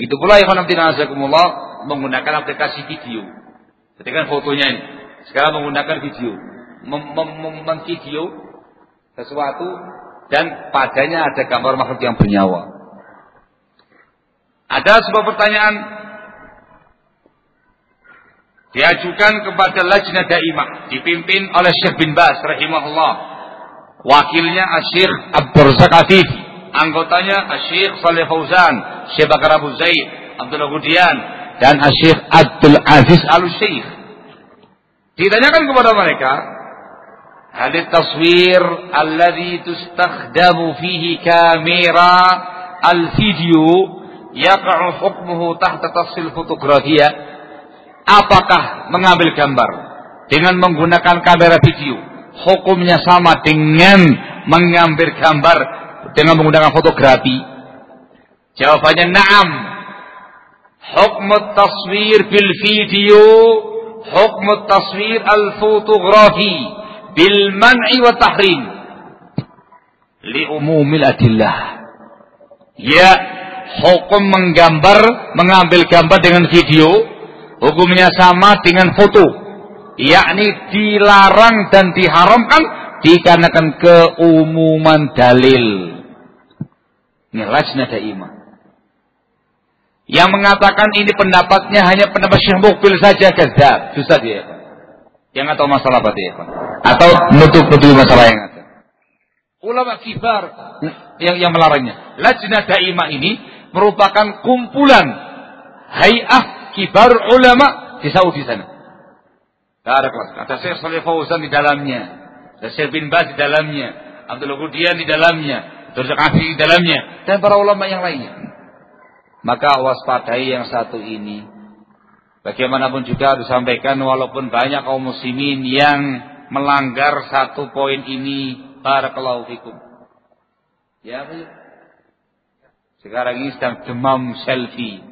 Begitu pula ikhwan fillah azakumullah menggunakan aplikasi video. Ketika fotonya ini sekarang menggunakan video, memvideo sesuatu dan padanya ada gambar makhluk yang bernyawa. Ada sebuah pertanyaan diajukan kepada Lajnah Daimah dipimpin oleh Syekh bin Baz rahimahullah, wakilnya Syekh Abdul Razak Afifi, anggotanya Syekh Shalih Fauzan, Syekh Bakar Abu Zaid, Abdullah Hudian, dan Syekh Abdul Aziz Al-Syekh. Ditanyakan kepada mereka, hal taswir alladhi tustakhdamu fihi kamera al-video yaqa'u hukmuhu tahta tafsil fotografia? Apakah mengambil gambar dengan menggunakan kamera video hukumnya sama dengan mengambil gambar dengan menggunakan fotografi? Jawabannya na'am. Hukm taswir bil video hukm taswir al fotografi bil man'i wa tahrim li umumil adillah. Ya, hukum mengambil gambar dengan video hukumnya sama dengan foto, yakni dilarang dan diharamkan dikarenakan keumuman dalil. Ini Lajnah Daimah yang mengatakan ini pendapatnya hanya pendapat Syekh Mukbil saja, kadzab, dusta dia. Yang tahu masalah berarti ya, atau menutup-nutupi masalah yang ada. Ulama kibar yang melarangnya. Lajnah Daimah ini merupakan kumpulan hay'ah kibar ulama di Saudi sana. Ada Syekh Shalih Fauzan di dalamnya, ada Syekh bin Baz di dalamnya, Abdullah Hudian di dalamnya, Abdul Razak Afifi di dalamnya, dan para ulama yang lainnya. Maka waspadai yang satu ini. Bagaimanapun juga disampaikan, walaupun banyak kaum muslimin yang melanggar satu poin ini, barakallahu fikum. Ya, Bu. Sekarang ini sedang demam selfie.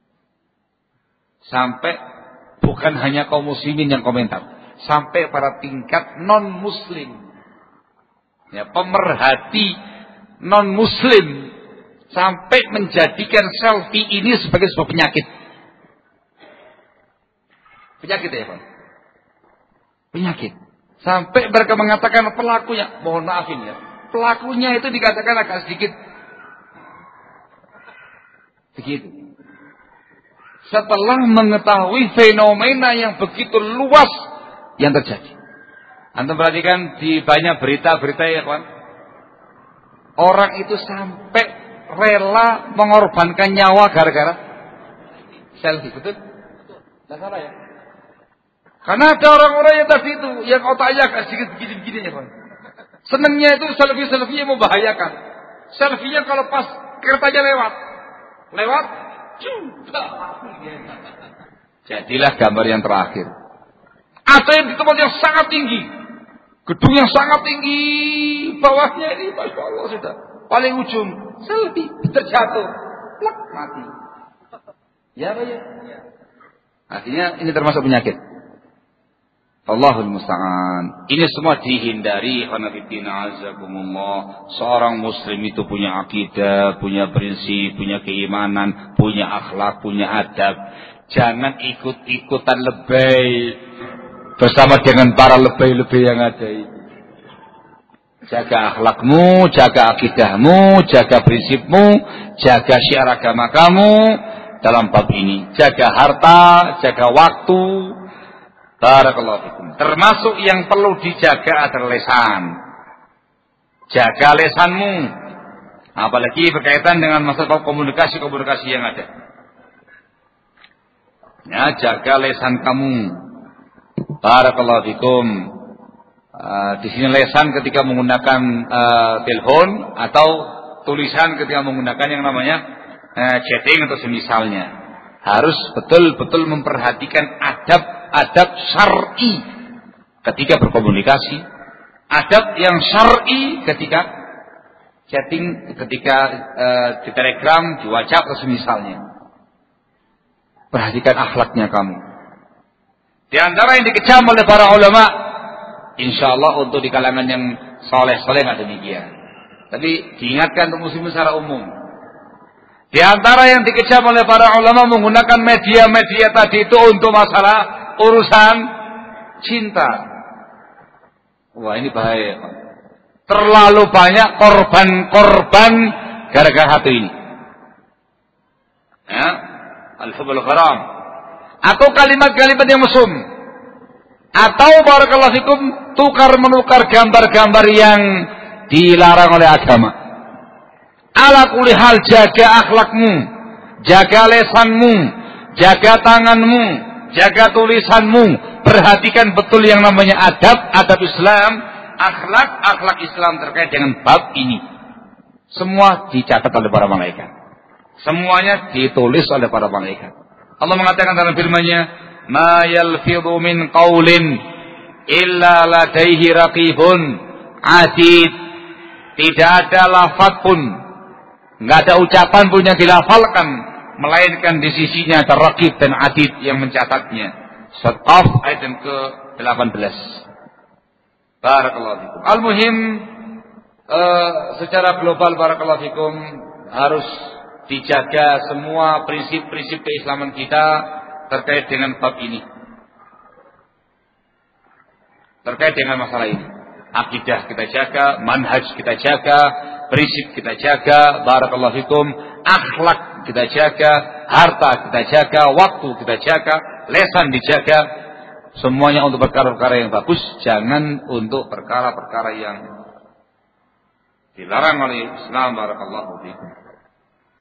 Sampai bukan hanya kaum muslimin yang komentar, sampai para tingkat non muslim, ya, pemerhati non muslim, sampai menjadikan selfie ini sebagai sebuah penyakit. Penyakit ya, Pak. Penyakit. Sampai mereka mengatakan pelakunya, mohon maafin ya, pelakunya itu dikatakan agak sedikit begitu. Setelah mengetahui fenomena yang begitu luas yang terjadi. Antum perhatikan di banyak berita-berita ya kawan, orang itu sampai rela mengorbankan nyawa gara-gara selfie, betul? Tidak salah ya? Karena ada orang-orang yang tadi itu, yang otaknya agak sedikit begini-begini ya kawan. Senangnya itu selfie-selfie membahayakan. Selfie-nya kalau pas keretanya lewat, jadilah gambar yang terakhir. Ada yang di tempat yang sangat tinggi, gedung yang sangat tinggi, bawahnya ini masya Allah sudah paling ujung, selfie terjatuh, plak, mati. Ya Pak ya. Artinya ini termasuk penyakit. Allahul musta'an. Ini semua dihindari. Khanafiddina azakumullah. Seorang muslim itu punya akidah, punya prinsip, punya keimanan, punya akhlak, punya adab. Jangan ikut-ikutan lebay bersama dengan para lebay-lebay yang ada ini. Jaga akhlakmu, jaga akidahmu, jaga prinsipmu, jaga syiar agama kamu dalam bab ini. Jaga harta, jaga waktu. Barakallahu fikum. Termasuk yang perlu dijaga adalah lisan. Jaga lisanmu. Apalagi berkaitan dengan masalah komunikasi yang ada. Ya, jaga lisan kamu. Barakallahu fikum. Di sini lisan ketika menggunakan telepon atau tulisan ketika menggunakan yang namanya chatting atau semisalnya. Harus betul-betul memperhatikan adab syar'i ketika berkomunikasi, adab yang syar'i ketika chatting, ketika di Telegram, di WhatsApp atau semisalnya. Perhatikan akhlaknya kamu. Di antara yang dikecam oleh para ulama, insyaallah untuk di kalangan yang saleh-saleh ada demikian. Tapi diingatkan untuk muslimin secara umum, Di antara yang dikecam oleh para ulama menggunakan media-media tadi itu untuk masalah urusan cinta. Wah, ini bahaya. Terlalu banyak korban-korban gara-gara hati ini. Ya, al-hubbul gharam. Atau kalimat-kalimat yang mesum. Atau barakallahu fikum tukar menukar gambar-gambar yang dilarang oleh agama. Ala kulli hal, jaga akhlakmu, jaga lesanmu, jaga tanganmu, jaga tulisanmu. Perhatikan betul yang namanya adab Islam, akhlak Islam terkait dengan bab ini. Semua dicatat oleh para malaikat. Semuanya ditulis oleh para malaikat. Allah mengatakan dalam firman-Nya, "Ma yalfidhu min qaulin illa ladaihi raqibun atid." Tidak ada lafaz pun, enggak ada ucapan pun yang dilafalkan melainkan di sisinya ada raqib dan atid yang mencatatnya. Surat Qaf ayat yang ke-18. Barakallahu fikum. Al-muhim secara global barakallahu fikum harus dijaga semua prinsip-prinsip keislaman kita terkait dengan bab ini. Terkait dengan masalah ini. Akidah kita jaga, manhaj kita jaga, prinsip kita jaga, barakallahu fikum, akhlak kita jaga, harta kita jaga, waktu kita jaga, lesan dijaga, semuanya untuk perkara-perkara yang bagus, jangan untuk perkara-perkara yang dilarang oleh Islam, barakallahu fikum.